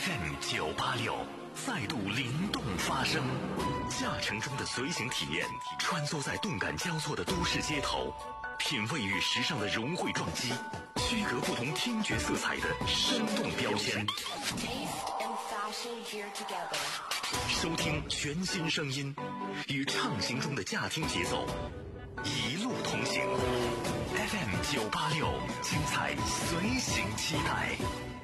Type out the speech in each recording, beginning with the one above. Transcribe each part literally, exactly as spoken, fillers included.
F M 九八六再度灵动发声，驾乘中的随行体验，穿梭在动感交错的都市街头，品味与时尚的融汇撞击，区隔不同听觉色彩的生动标签。收听全新声音，与畅行中的驾听节奏，一路同行。F M 九八六，精彩随行期待。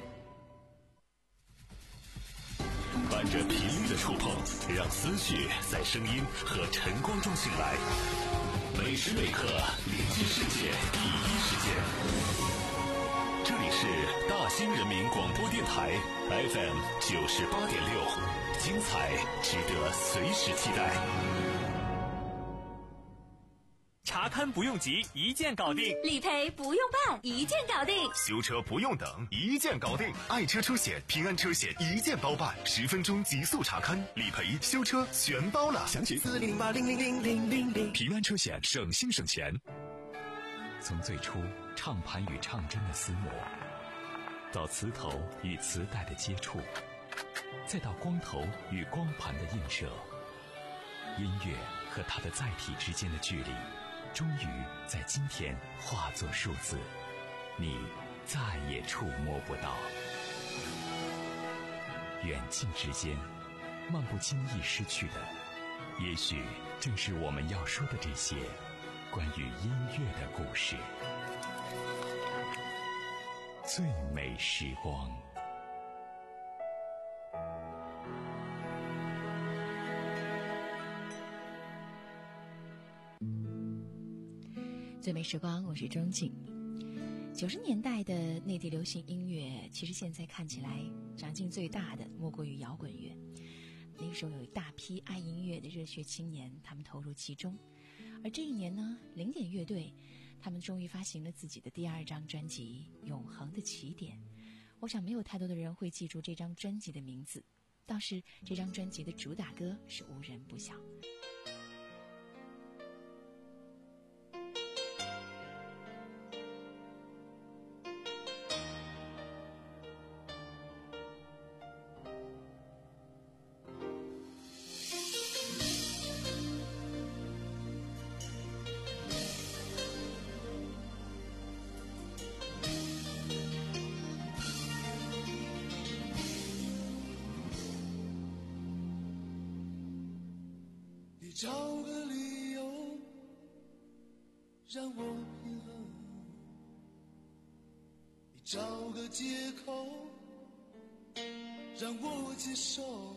伴着频率的触碰，让思绪在声音和晨光中醒来。每时每刻连接世界第一时间。这里是大兴人民广播电台 F M 九十八点六，精彩值得随时期待。 查勘不用急，一键搞定； 理赔不用办，一键搞定； 修车不用等，一键搞定。爱车车险、平安车险一键包办，十分钟极速查勘、理赔、修车全包了。 详情四零八零零零零零零。 平安车险，省心省钱。 从最初唱盘与唱针的厮磨，到磁头与磁带的接触，再到光头与光盘的映射，音乐和它的载体之间的距离，终于在今天化作数字，你再也触摸不到。远近之间，漫不经意失去的，也许正是我们要说的这些关于音乐的故事。最美时光。 最美时光，我是钟静。九十年代的内地流行音乐，其实现在看起来长进最大的莫过于摇滚乐。那个时候有一大批爱音乐的热血青年，他们投入其中。而这一年呢，零点乐队他们终于发行了自己的第二张专辑《永恒的起点》。我想没有太多的人会记住这张专辑的名字，倒是这张专辑的主打歌是无人不晓。 找个理由让我平衡，你找个借口让我接受。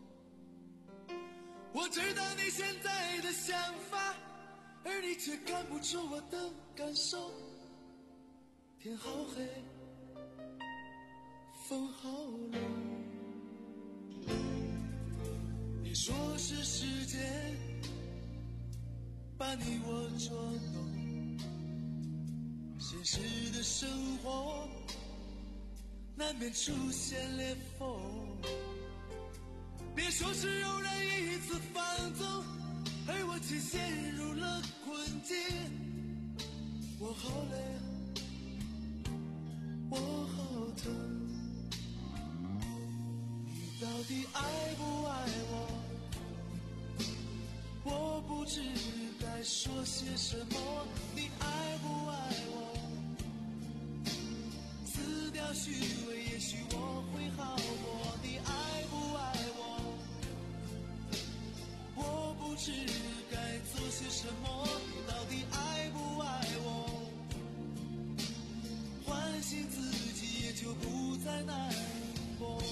我知道你现在的想法，而你却看不出我的感受。天好黑，风好冷，你说是时间把你我捉弄，现实的生活难免出现裂缝。别说是偶然一次放纵，而我却陷入了困境。我好累，我好疼，你到底爱不爱我？我不知该说些什么，你爱不爱我？撕掉虚伪，也许我会好过。你爱不爱我？我不知该做些什么，你到底爱不爱我？唤醒自己，也就不再难过。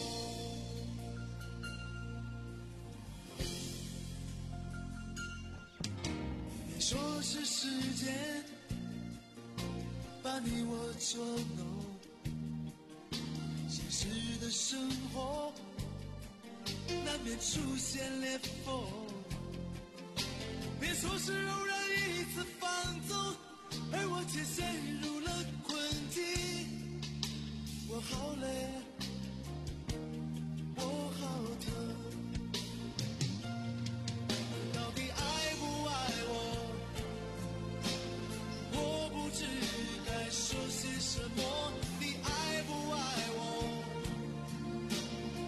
说是时间把你我捉弄，现实的生活难免出现裂缝。别说是偶然一次放纵，而我却陷入了困境。我好累，我好疼，到底爱不爱我？我不知该说些什么，你爱不爱我？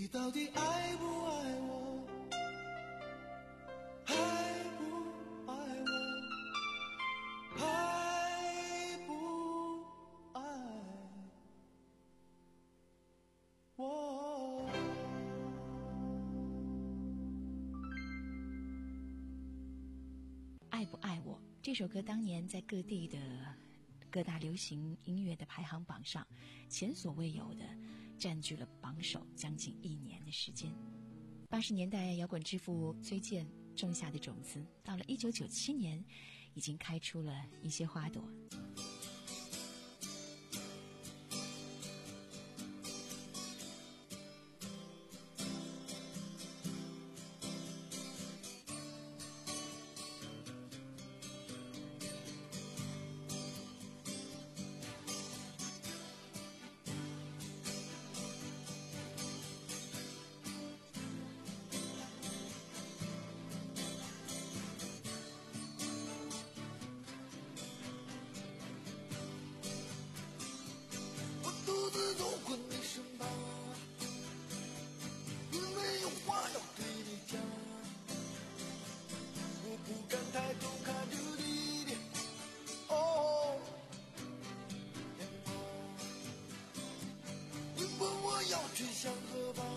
到底爱不爱我？爱不爱我？爱不爱我？ 爱不爱我？这首歌当年在各地的各大流行音乐的排行榜上，前所未有的占据了榜首将近一年的时间。八十年代摇滚之父崔健种下的种子，到了一九九七年，已经开出了一些花朵。 独自走过你身旁，因为有话要对你讲，我不敢抬头看着你的哦脸庞。你问我要去向何方，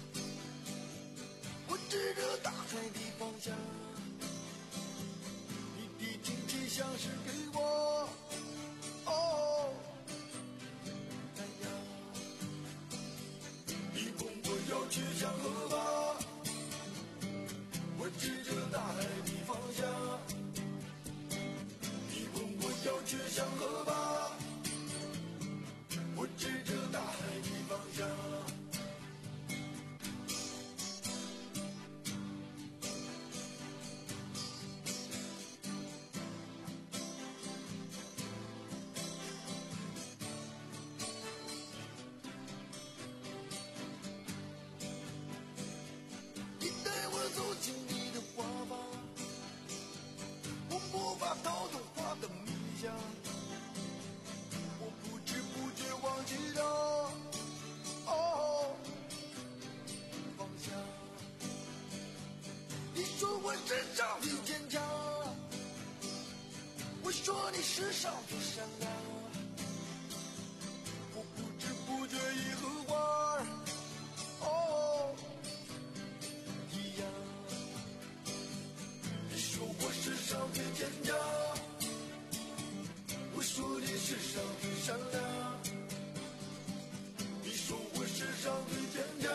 我指着大海的方向，你的亲切像是给我哦要去向何方，我指着大海的方向。你问我要去向何方，我指着大海的方向。走进你的花房，我无法逃脱花的迷香，我不知不觉忘记了哦方向。你说我身上最坚强，我说你世上最善良，我不知不觉已和花儿哦我世上最坚强，我说你世上最善良，你说我世上最坚强，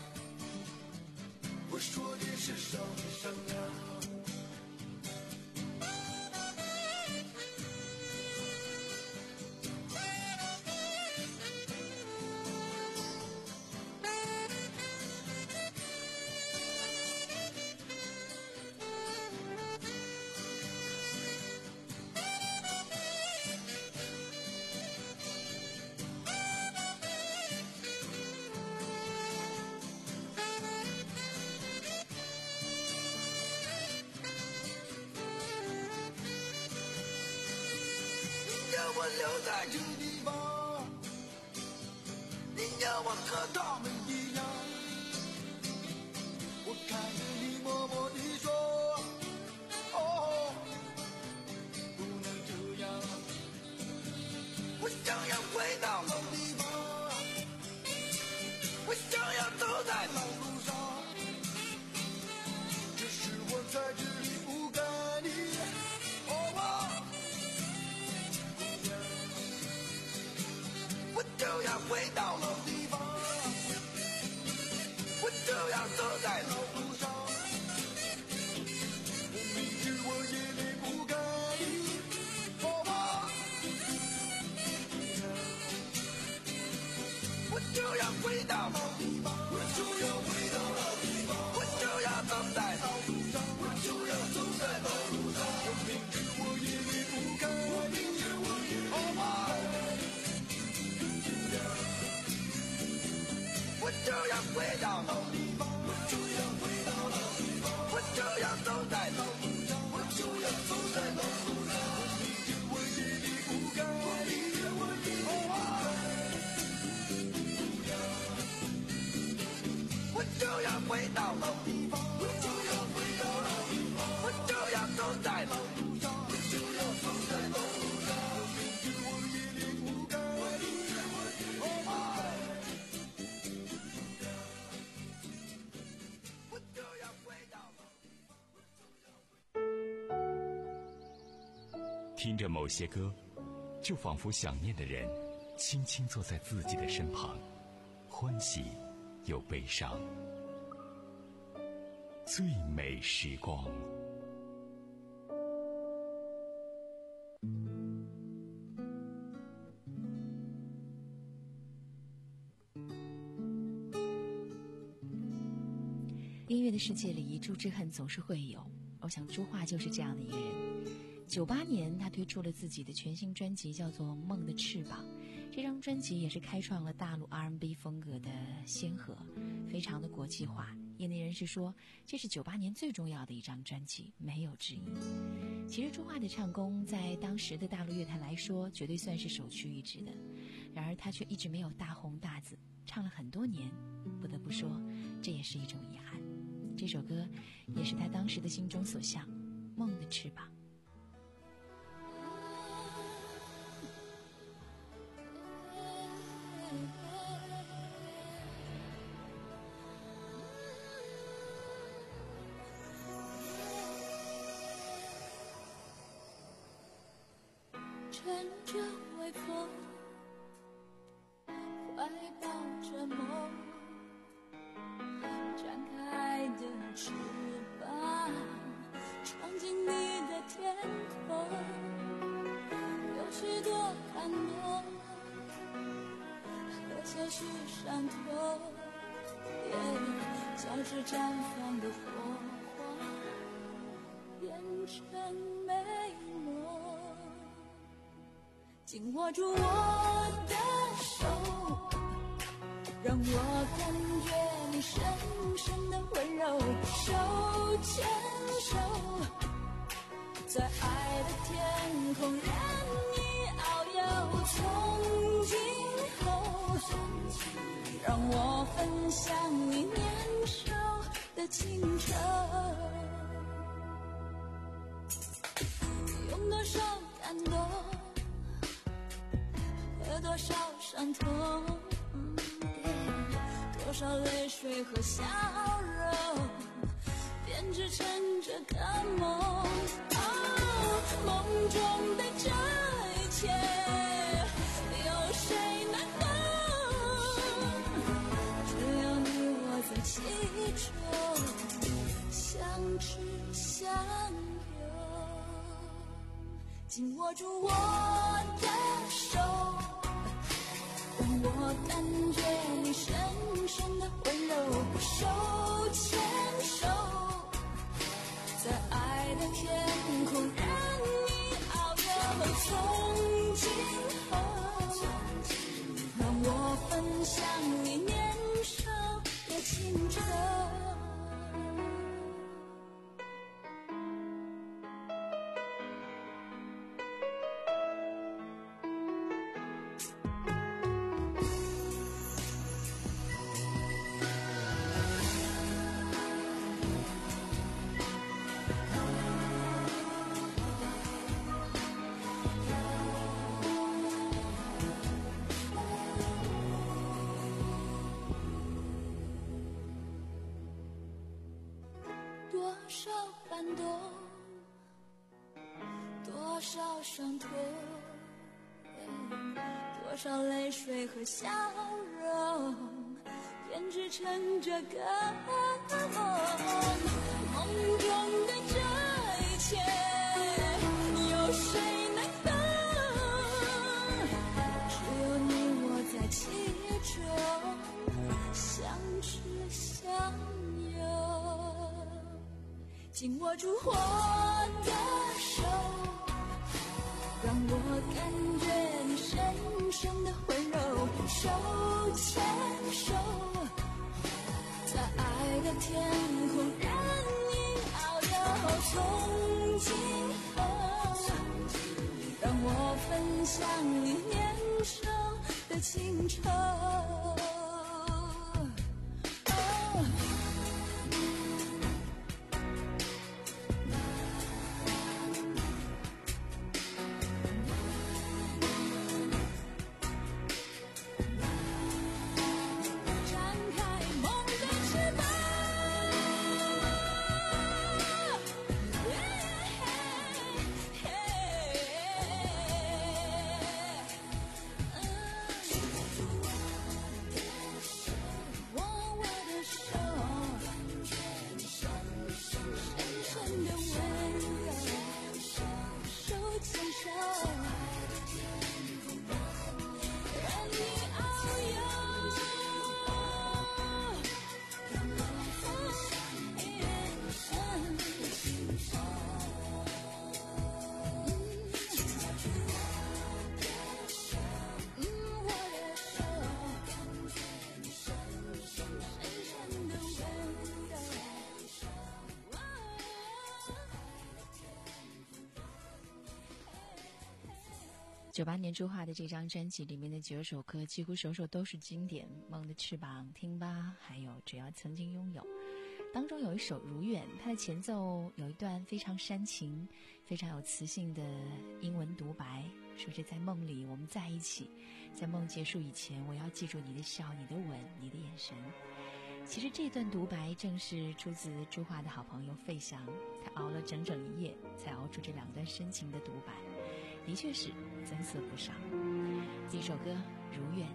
我说你世上最善良。我留在这地方，你要我和他们一样，我看着你默默地说哦不能这样，我想要回到老地方，我想要走在老路上，这是我在这里不该的哦我就要回到老地方，我就要走在老路上，我明知我也离不开你，哦我就要回到老地方，我就要回到老地方，我就要走在老路上，我就要走在老路上，我明知我也离不开你，我明知我也离不开你。我就要回到老地方，我就要回到老地方，我就要走在老路上，我就要走在老路上，我明知我也离不开，我明知我也离不开， 听着某些歌，就仿佛想念的人轻轻坐在自己的身旁，欢喜又悲伤。最美时光。 音乐的世界里，一触之恨总是会有。我想朱桦就是这样的一个人。九八年，他推出了自己的全新专辑，叫做《梦的翅膀》。这张专辑也是开创了大陆 R and B 风格的先河，非常的国际化。业内人士说，这是九八年最重要的一张专辑，没有之一。其实朱桦的唱功在当时的大陆乐坛来说，绝对算是首屈一指的。然而他却一直没有大红大紫，唱了很多年，不得不说，这也是一种遗憾。这首歌也是他当时的心中所向，梦的翅膀。 乘着微风，怀抱着梦，展开的翅膀，闯进你的天空，有许多感动和些许伤痛，交织绽放的火花，变成美梦。紧握住我的手，让我感觉你深深的温柔，手牵手，在爱的天空任你遨游。从今后，让我分享你年少的清澈，用多少感动和多少伤痛，多少泪水和笑容，编织成这个梦。哦，梦中的这一切，有谁能懂？只有你我在其中，相知相拥。紧握住我的手，让我感觉你深深的温柔，手牵手，在爱的天空任你遨游。从今后，让我分享你年少的清澈。多少感动，多少伤痛，多少泪水和笑容，编织成这个梦。梦中的这一切，有谁能懂？只有你我在其中，相知相拥。紧握住我的手，让我感觉你深深的温柔，手牵手，在爱的天空任你遨游。从今后，让我分享你年少的清澈。 手，任你遨游。 九八年朱桦的这张专辑里面的九首歌几乎首首都是经典，《梦的翅膀》、听吧，还有只要曾经拥有。当中有一首《如愿》，它的前奏有一段非常煽情非常有磁性的英文独白，说是在梦里我们在一起，在梦结束以前我要记住你的笑，你的吻，你的眼神。其实这段独白正是出自朱桦的好朋友费翔，他熬了整整一夜才熬出这两段深情的独白，的确是增色不少。这首歌《如愿》。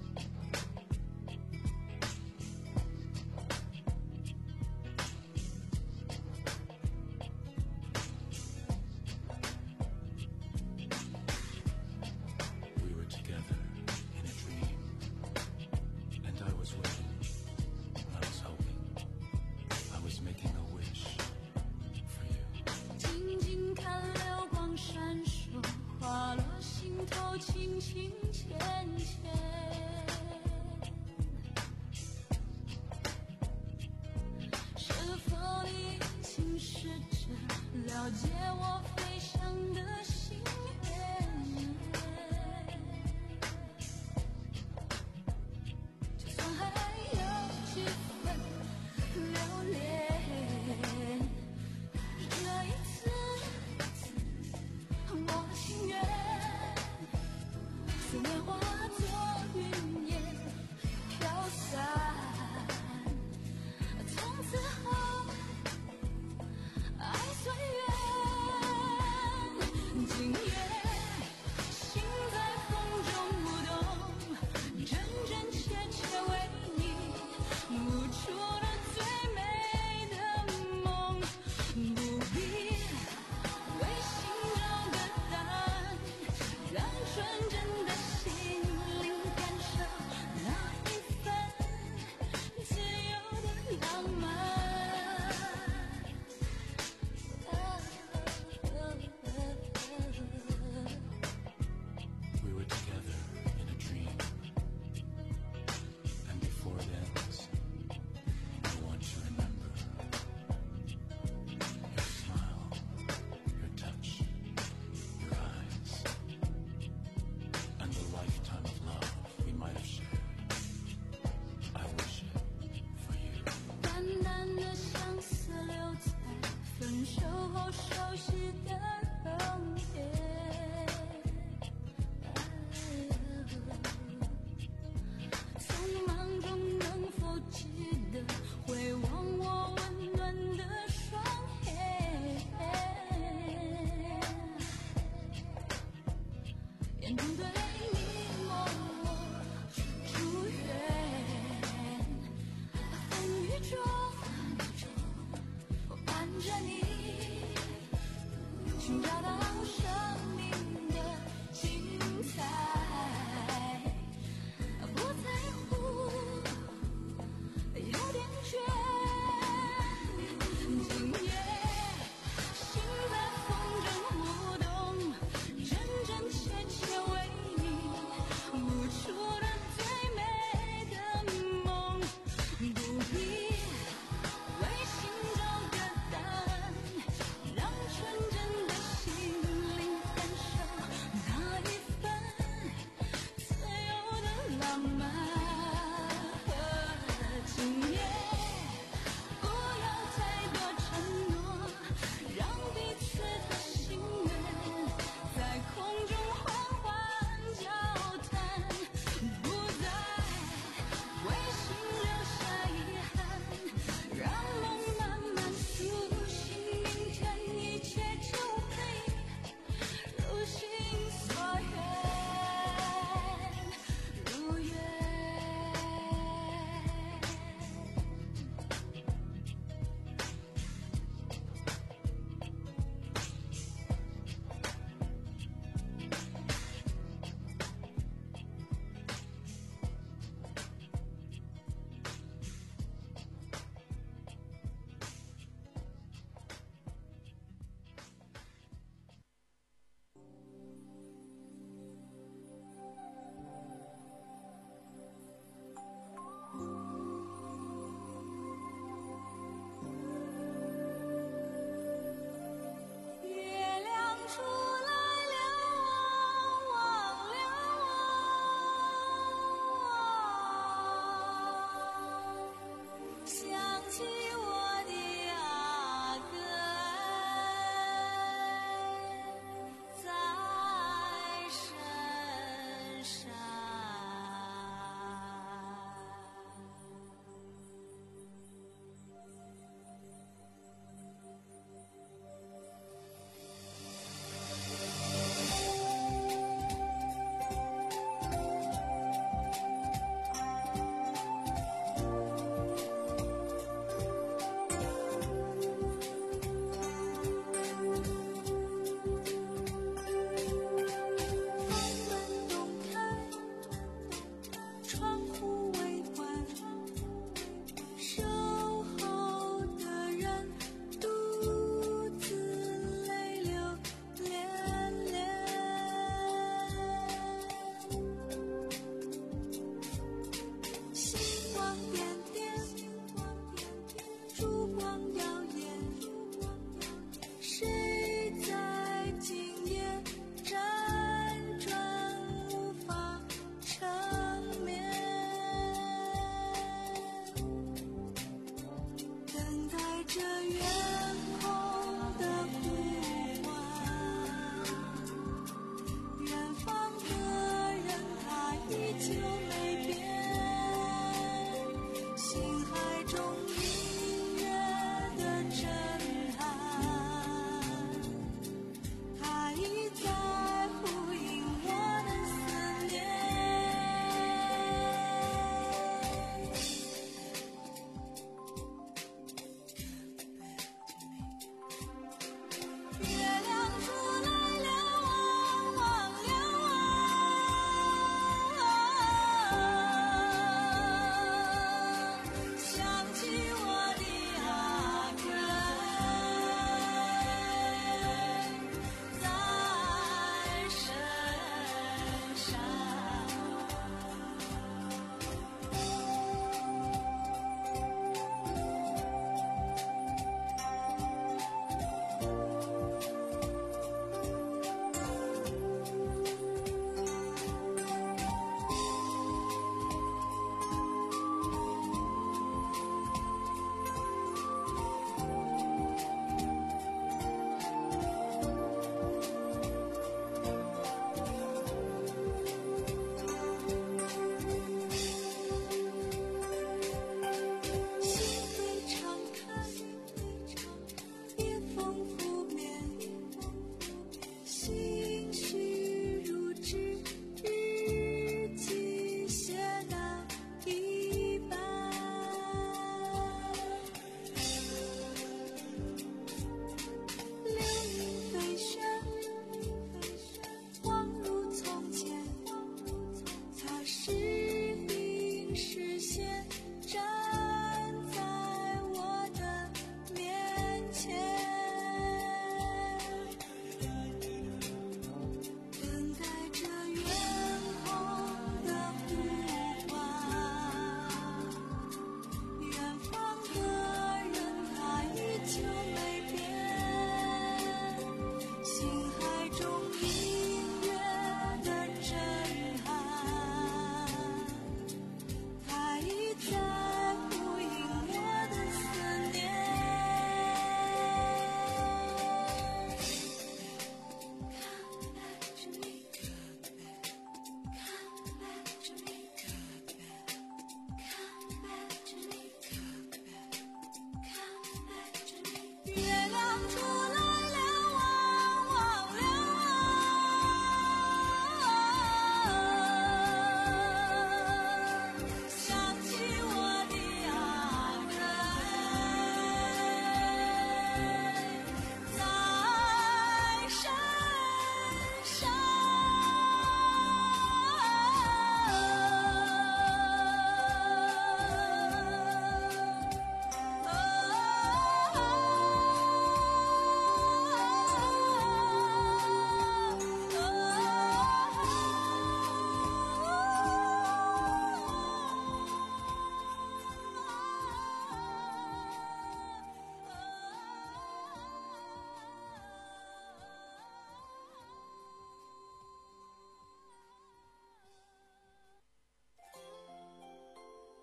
了解我飞翔的心愿，就算还有几分留恋，这一次我的心愿，思念化作云烟飘散，从此后爱随缘。今夜，心在风中舞动，真真切切为你舞出了最美的梦。不必为心找个答案，让纯真的心灵感受那一份自由的浪漫。切切为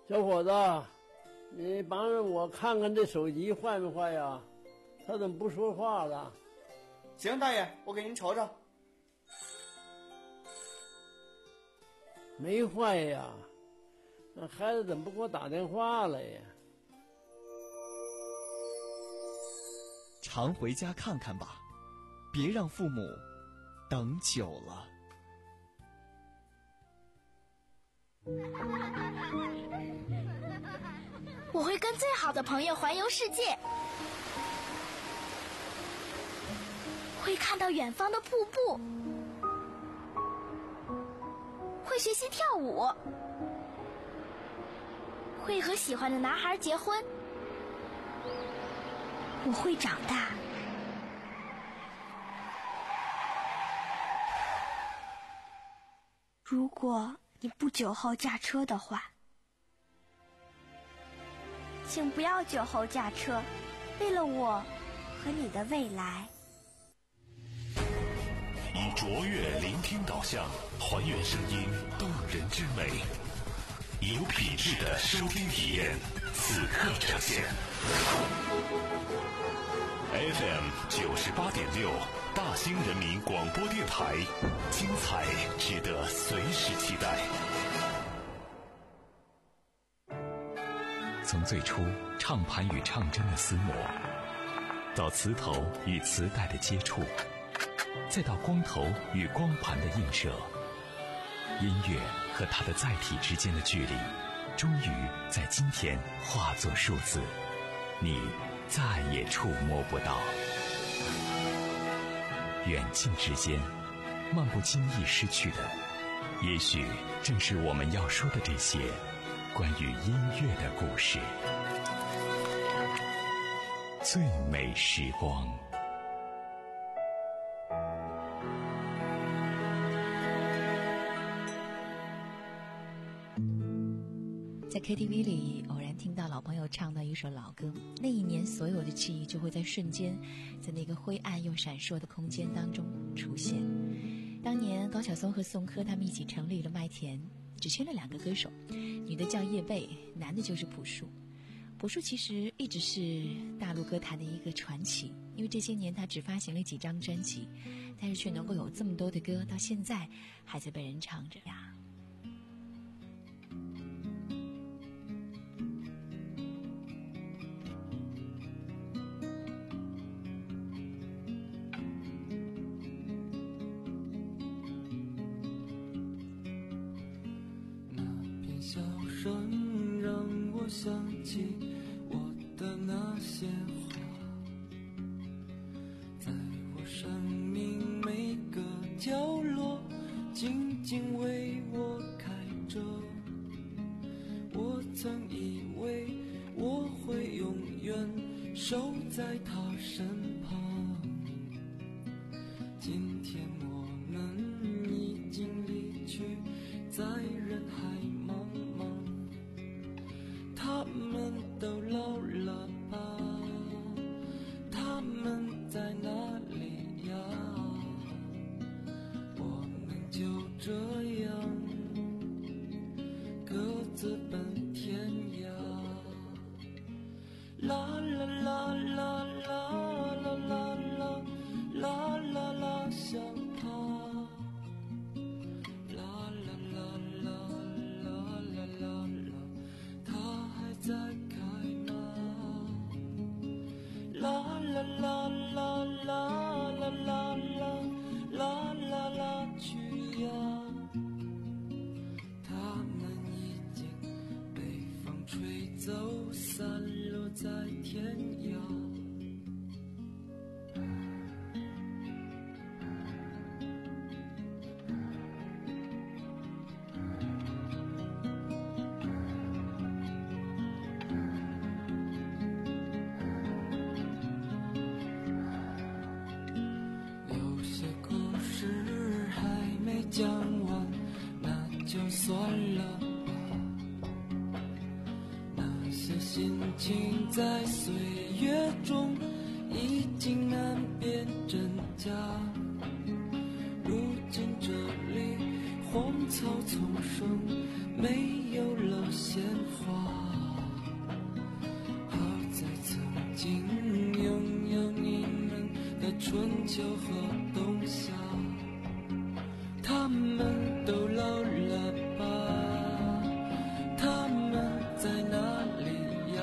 小伙子，你帮着我看看这手机坏没坏呀？他怎么不说话了？ 行，大爷，我给您瞅瞅。 没坏呀，那孩子怎么不给我打电话了呀？ 常回家看看吧，别让父母等久了。 我会跟最好的朋友环游世界，会看到远方的瀑布，会学习跳舞，会和喜欢的男孩结婚。我会长大。如果你不久后驾车的话，请不要酒后驾车，为了我和你的未来。 以卓越聆听导向，还原声音动人之美，有品质的收听体验，此刻呈现。F M 九十八点六，大兴人民广播电台，精彩值得随时期待。从最初唱盘与唱针的厮磨，到磁头与磁带的接触，再到光头与光盘的映射，音乐和它的载体之间的距离，终于在今天化作数字，你再也触摸不到。远近之间，漫不经意失去的，也许正是我们要说的这些关于音乐的故事。最美时光。 在 K T V 里偶然听到老朋友唱到一首老歌，那一年所有的记忆就会在瞬间在那个灰暗又闪烁的空间当中出现。当年高晓松和宋柯他们一起成立了麦田，只签了两个歌手，女的叫叶蓓，男的就是朴树。朴树其实一直是大陆歌坛的一个传奇，因为这些年他只发行了几张专辑，但是却能够有这么多的歌到现在还在被人唱着呀。 笑声让我想起我的那些话，在我生命每个角落静静为我开着。我曾以为我会永远守在他身旁，今天我们已经离去，在人海茫茫，他们都老了吧？他们在哪里呀？我们就这样各自奔天涯。啦啦啦啦啦啦啦啦啦啦啦，想他。在开吗？啦啦啦啦啦啦啦啦啦啦啦去呀！他们已经被风吹走，散落在天涯。讲完那就算了吧，那些心情在岁月中已经难辨真假。如今这里荒草丛生，没有了鲜花。好在曾经拥有你们的春秋和冬夏，他们都老了吧？他们在哪里呀？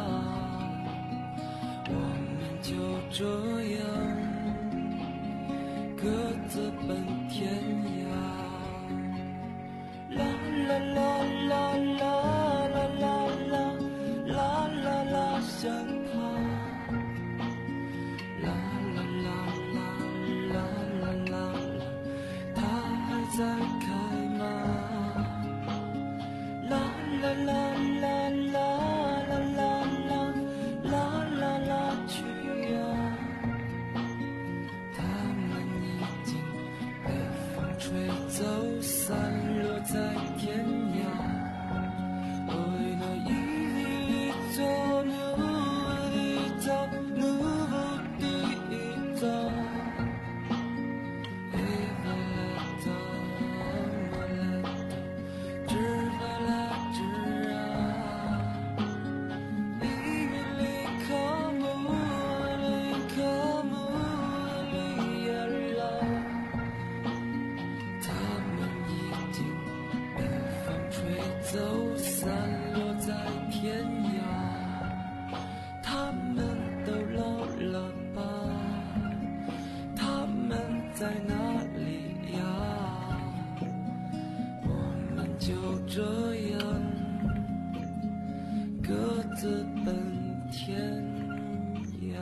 我们就这样各自奔天涯。啦啦啦啦啦啦啦啦啦啦啦，想他。啦啦啦啦啦啦啦啦，他还在开吗？啦啦啦啦啦啦啦啦啦啦啦去呀！他们已经被风吹走，散落在天涯。Ой, но издалека видно, ну вот и да. И лето, лето, 知道了知啊。因为离开梦离开梦离了，他们已经被风吹走，散落在天涯。他们都老了吧？他们在哪里呀？我们就这样各自奔天涯。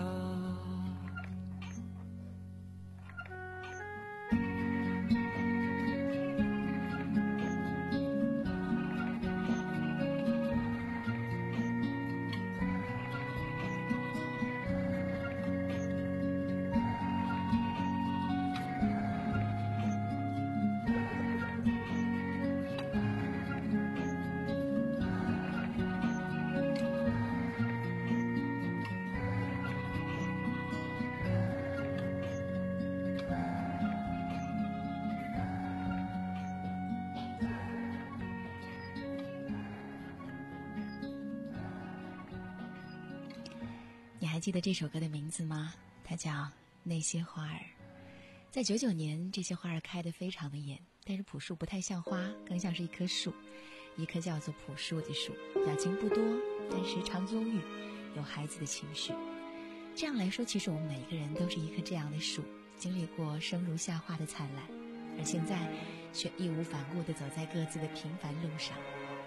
你还记得这首歌的名字吗？它叫《那些花儿》。在九九年，这些花儿开得非常的艳，但是朴树不太像花，更像是一棵树，一棵叫做朴树的树。表情不多，但时常忧郁，有孩子的情绪。这样来说，其实我们每一个人都是一棵这样的树，经历过生如夏花的灿烂，而现在却义无反顾地走在各自的平凡路上。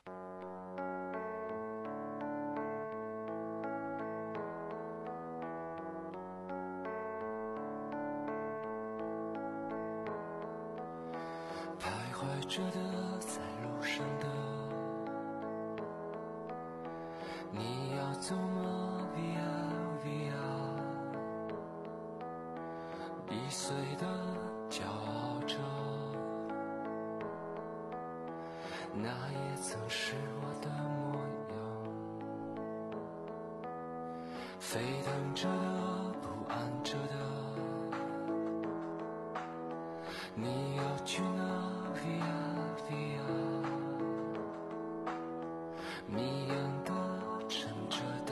徘徊着的，在路上的，你要走吗 ？Via Via， 易碎的，骄傲着，那也曾是我的模样。沸腾着的，不安着的。你要去哪 ？Via Via， 迷样的，沉着的，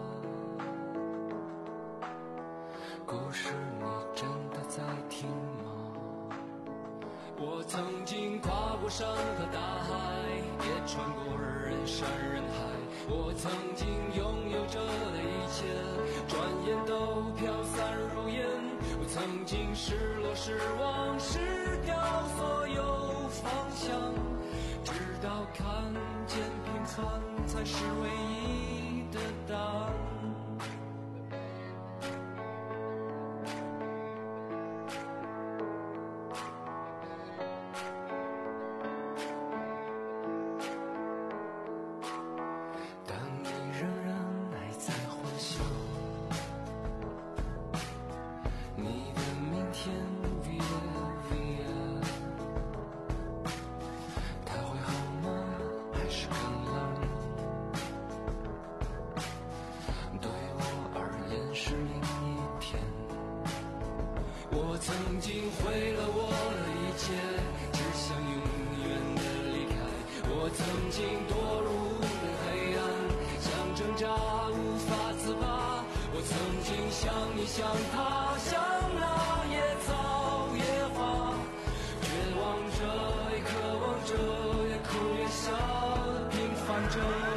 故事你真的在听吗？我曾经跨过山和大海，也穿过人山人海。我曾经拥有着的一切，转眼都飘散如烟。我曾经失落失望失掉所有方向，直到看见平凡才是唯一的答案。当你仍然还在幻想你的明天 Via Via， 它会好吗？还是更冷？对我而言是另一天。我曾经毁了我的一切，只想拥有经堕入黑暗，想挣扎无法自拔。我曾经像你像他，像那野草野花，绝望着也渴望着，也哭也笑，平凡着。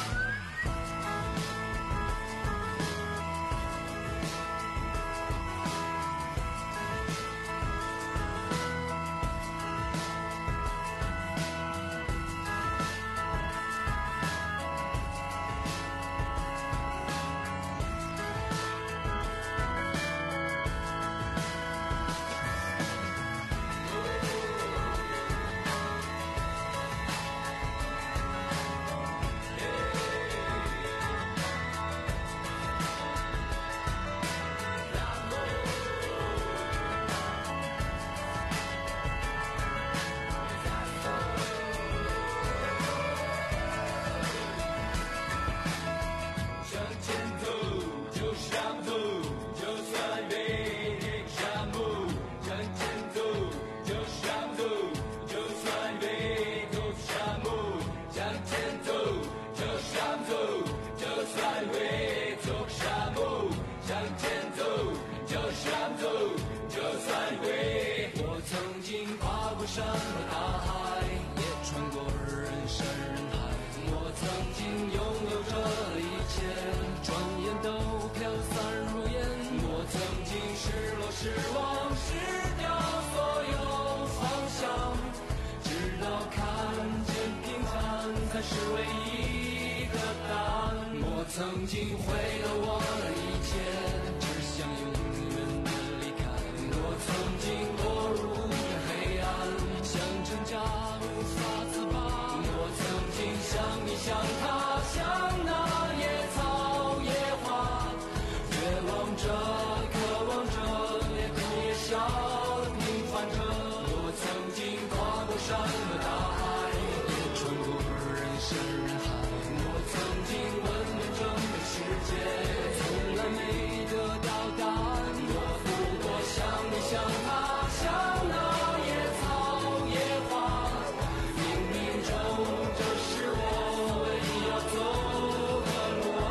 山和大海，也穿过人山人海。我曾经拥有着一切，转眼都飘散如烟。我曾经失落失望，失掉所有方向，直到看见平凡才是唯一的答案。我曾经回头望了一切，只想永远的离开。我曾经堕入挣扎无法自拔，我曾经像你像他，像那野草野花，绝望着渴望着，也哭也笑平凡着。我曾经跨过山和大海，也穿过人山人海。我曾经问遍整个世界，从来没得到答案。我不过像你像他，像那野草野花，冥冥中这是我唯一要走的路啊。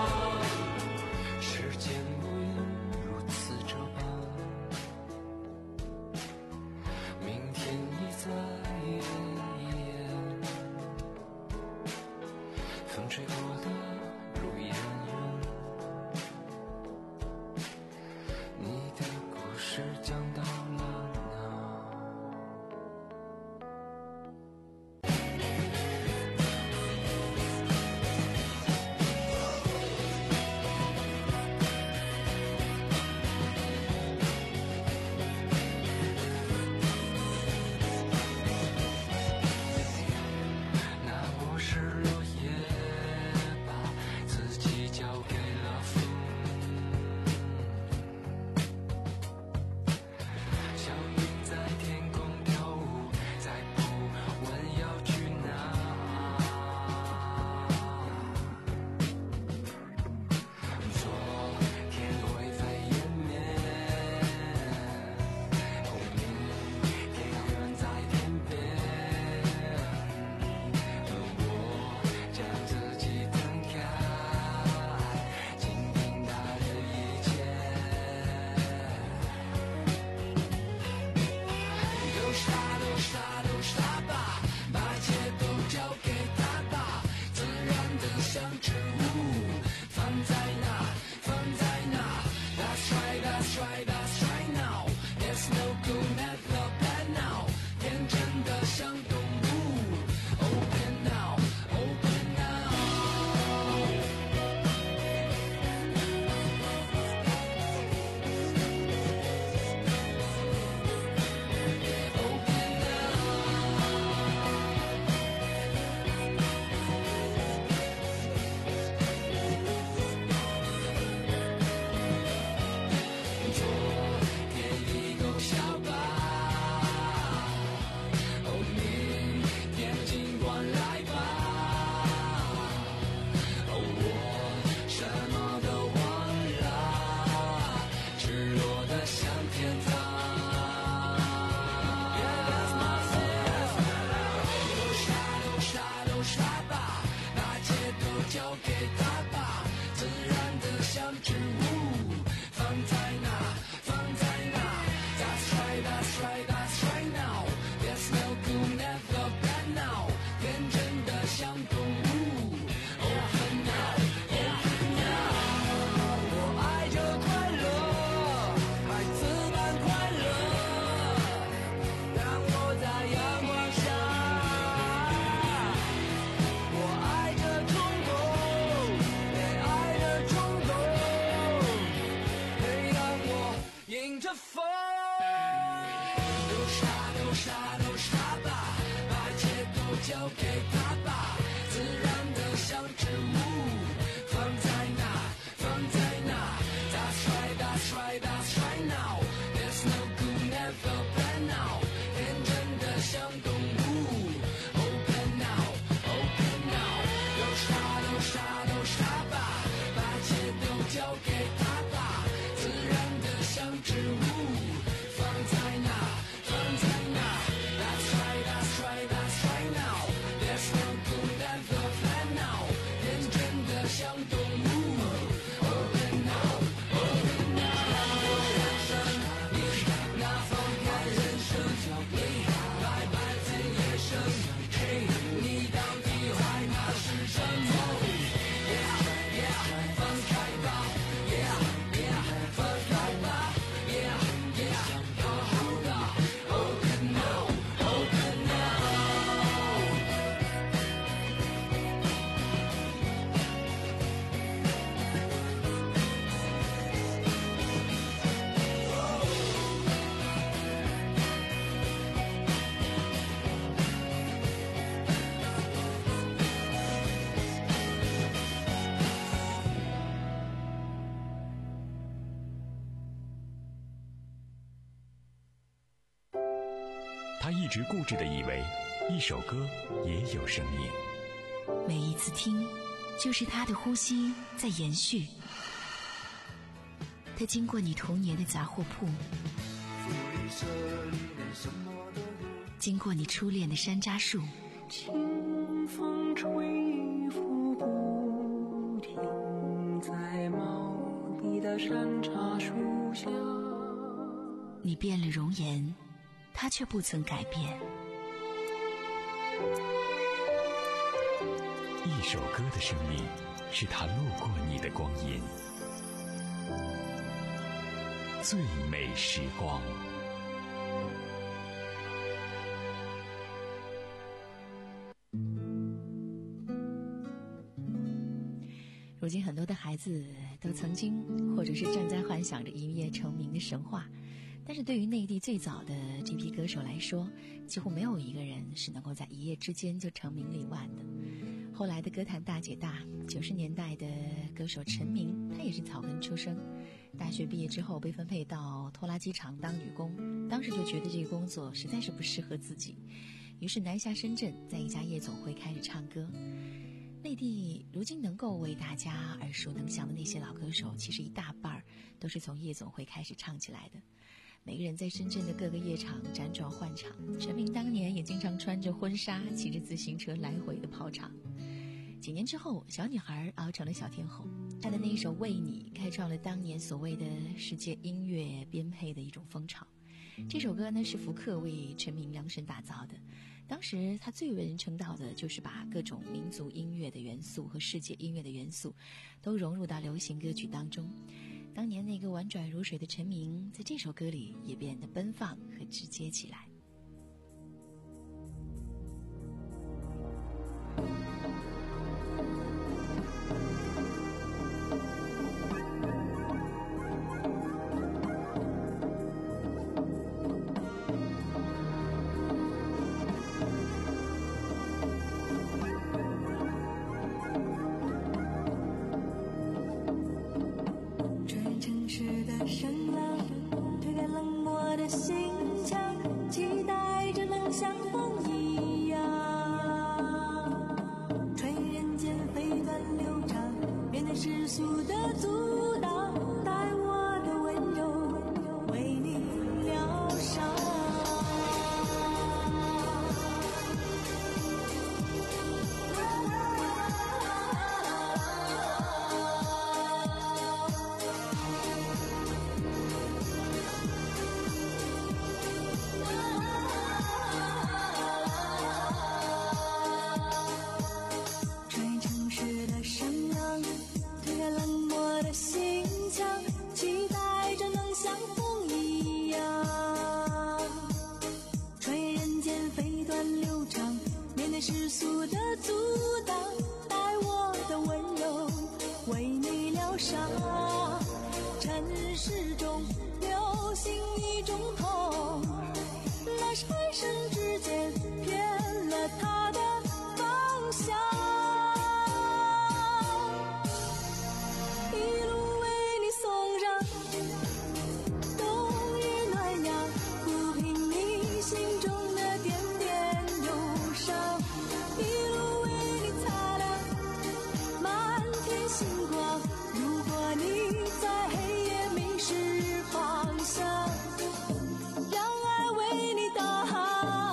时间无言，如此这般，明天已在眼前，风吹过的路蜿蜒，你的故事讲到了那我是落叶吧， 傻都傻吧，把一切都交给他吧，自然的像植物，放在那，放在那。That's right, that's right, that's right now. There's no good, never plan now. 天真的像动物 ，Open now, open now. 都傻都傻都傻吧，把一切都交给他吧，自然的像植物，放在那，放在那。That's right, that's right, that's right now. There's no good, never plan now. 天真的像动物 ，Open now, open now. 人生你那放开人生，你拜拜自野生，嘿，你到底害怕是什么 ？Yeah, yeah, 放开吧 ，Yeah, yeah, 放开吧 ，Yeah, yeah, 好好的 ，Open now, open now. 他一直固执地以为一首歌也有生命， 每一次听就是他的呼吸在延续。他经过你童年的杂货铺，经过你初恋的山楂树， 清风吹拂不停，在茂密的山茶树下。 你变了容颜，他却不曾改变。 一首歌的生命是他路过你的光阴，最美时光。 如今很多的孩子都曾经或者是正在幻想着一夜成名的神话，但是对于内地最早的这批歌手来说，几乎没有一个人是能够在一夜之间就成名立万的。后来的歌坛大姐大，九十年代的歌手陈明，她也是草根出生，大学毕业之后被分配到拖拉机厂当女工，当时就觉得这个工作实在是不适合自己，于是南下深圳，在一家夜总会开始唱歌。内地如今能够为大家耳熟能详的那些老歌手，其实一大半都是从夜总会开始唱起来的。每个人在深圳的各个夜场辗转换场，陈明当年也经常穿着婚纱，骑着自行车来回的跑场。几年之后，小女孩熬成了小天后，她的那一首《为你》开创了当年所谓的世界音乐编配的一种风潮。这首歌呢是福克为陈明量身打造的，当时他最为人称道的就是把各种民族音乐的元素和世界音乐的元素都融入到流行歌曲当中。当年那个婉转如水的陈明，在这首歌里也变得奔放和直接起来。 尘世中流行一种痛，那是一生之间偏了他的方向，一路为你送上冬日暖阳，抚平你心中的点点忧伤，一路为你擦亮满天星光，如果你在黑夜迷失方向，让爱为你导航。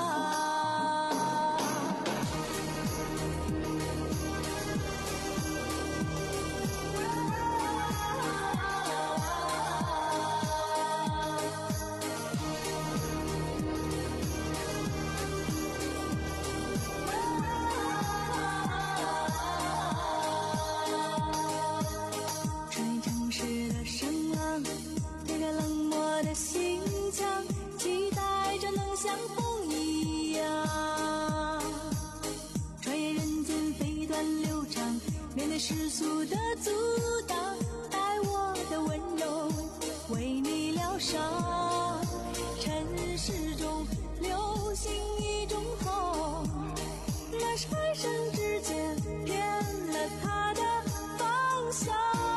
追城市的声浪，推开冷漠的心墙，期待着能像风一样穿越人间飞短流长，面对世俗的阻挡，爱我的温柔为你疗伤，尘世中流行一种痛，那是爱生之间偏了他的方向，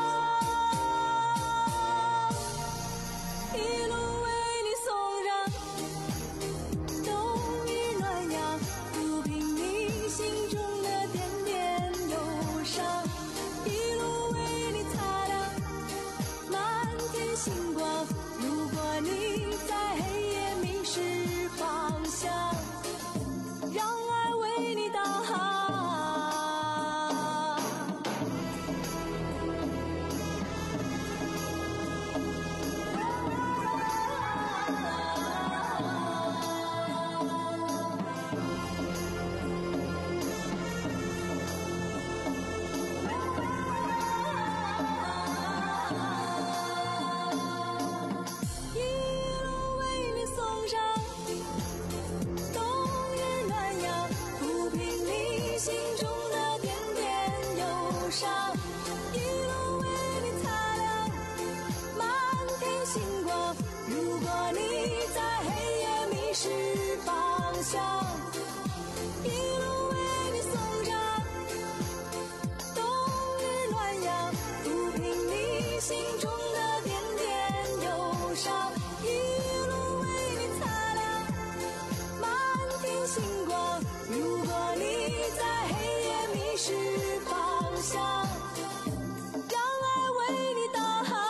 一路为你送上冬日暖阳，抚平你心中的点点忧伤，一路为你擦亮满天星光，如果你在黑夜迷失方向，让爱为你导航。一路为你送上冬日暖阳，抚平你心中的点点忧伤，一路为你擦亮满天星光，如果你在黑夜迷失方向，一路为你送上冬日暖阳，抚平你心中的点点忧伤，一路为你擦亮满天星光，如果你在黑夜迷失方向，让爱为你导航。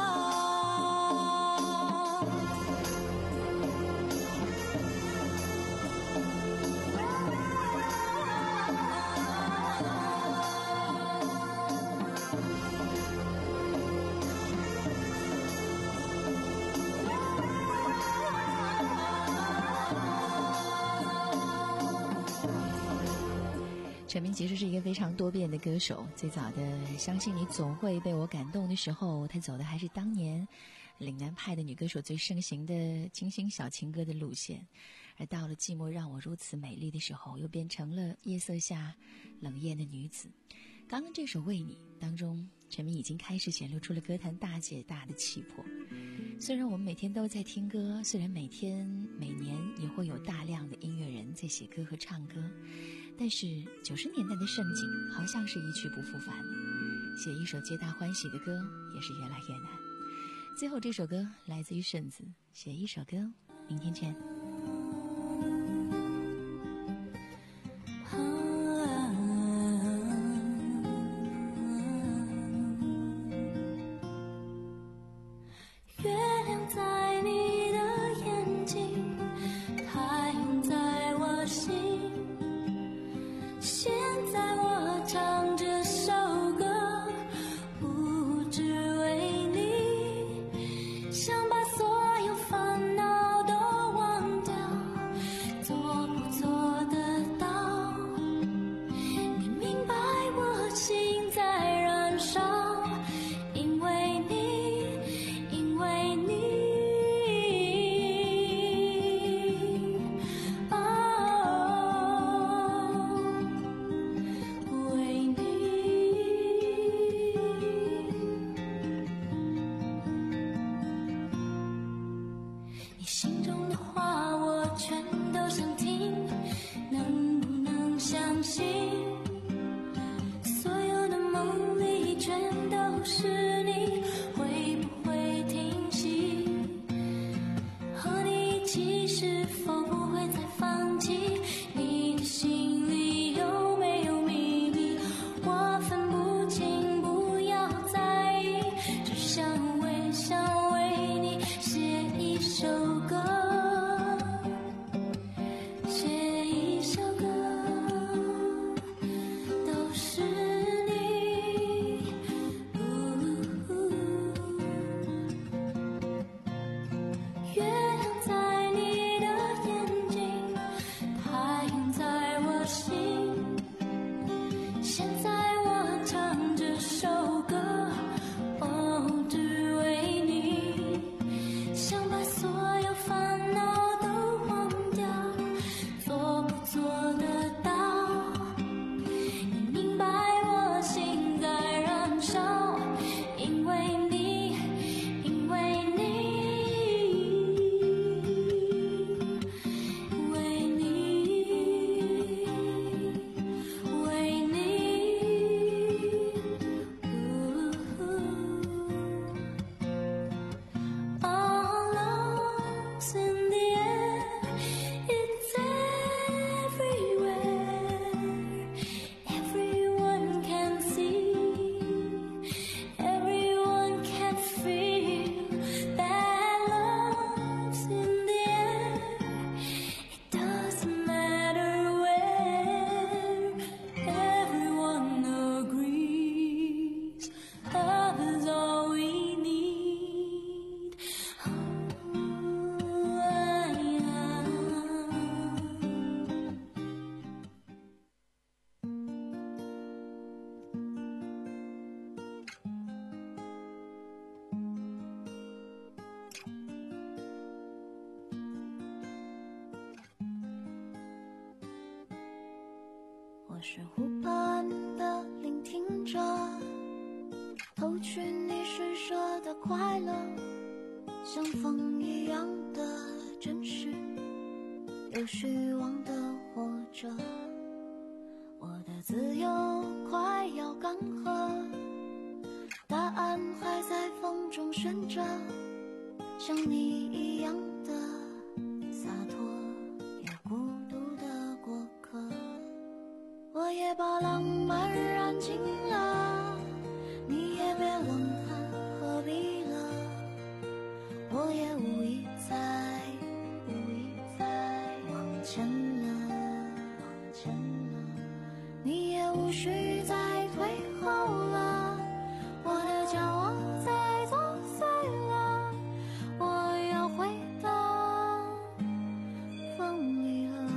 陈明其实是一个非常多变的歌手，最早的相信你总会被我感动的时候，他走的还是当年岭南派的女歌手最盛行的清新小情歌的路线，而到了寂寞让我如此美丽的时候，又变成了夜色下冷艳的女子。刚刚这首为你当中，陈明已经开始显露出了歌坛大姐大的气魄。虽然我们每天都在听歌，虽然每天每年也会有大量的音乐人在写歌和唱歌，但是九十年代的盛景好像是一去不复返了，写一首皆大欢喜的歌也是越来越难。最后这首歌来自于顺子，写一首歌，明天见。 月亮在你的眼睛，太阳在我心，现在我唱这首歌，不只为你，想把所有烦恼都忘写一首歌，都是你。月亮在你的眼睛，太阳在我心。现在我唱这首歌，哦，只为你。想把所有烦恼都忘掉，做不做得到？你明白我心在燃烧，因为你，因为你，为你，为你。All lost in the air, it's everywhere. Everyone can see, everyone can feel that love's in the air. It doesn't matter where, everyone agrees. Love is all we need. Oh, yeah. 我是湖畔的聆听者，偷取你施舍的快乐，像风一样的真实，有虚妄的活着。我的自由快要干涸，答案还在风中旋着，像你一样的洒脱，有孤独的过客。我也把浪漫燃尽了，你也别问何必了。我也无意再无意再往前了，往前了。你也无需再退后了，我的骄傲在作祟了，我要回到风里了。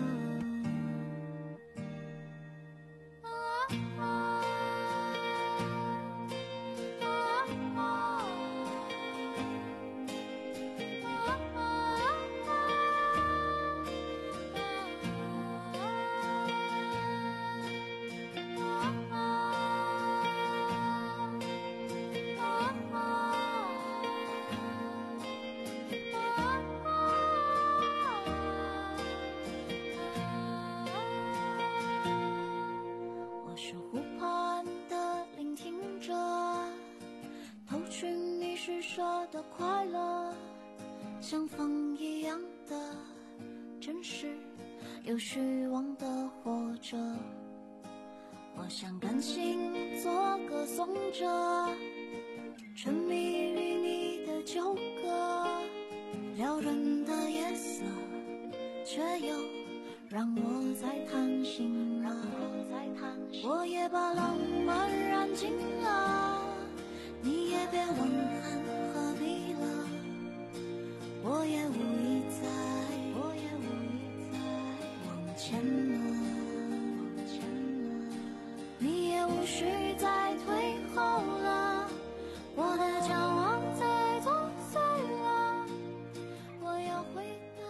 我是湖畔的聆听者，偷取你施舍的快乐，像风一样的真实，有虚妄的活着。我想甘心做个颂者，沉迷于你的纠葛，撩人的夜色，却又让我在叹息，让我在叹息。我也把浪漫燃尽了，你也别问何必了。我也无意再，我也无意再往前了，往前了。你也无需再退后了，我的骄傲在作祟了，我要回到。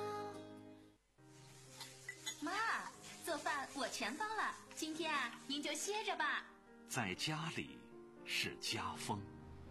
妈，做饭我全包了，今天啊，您就歇着吧。 在家里是家风。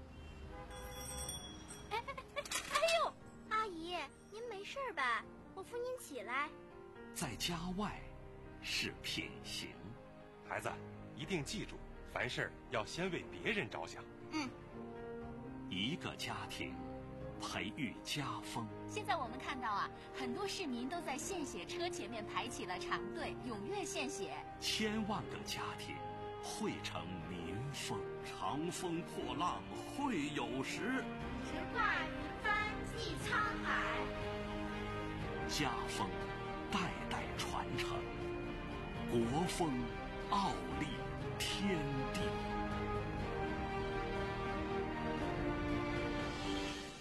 哎哎哎哎呦，阿姨，您没事吧？我扶您起来。 在家外是品行。 孩子，一定记住，凡事要先为别人着想。 嗯。 一个家庭培育家风。 现在我们看到啊，很多市民都在献血车前面排起了长队，踊跃献血。 千万个家庭汇成民风。长风破浪会有时， 直挂云帆济沧海。 家风代代传国风傲立天地。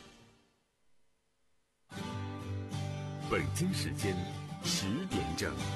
北京时间十点整。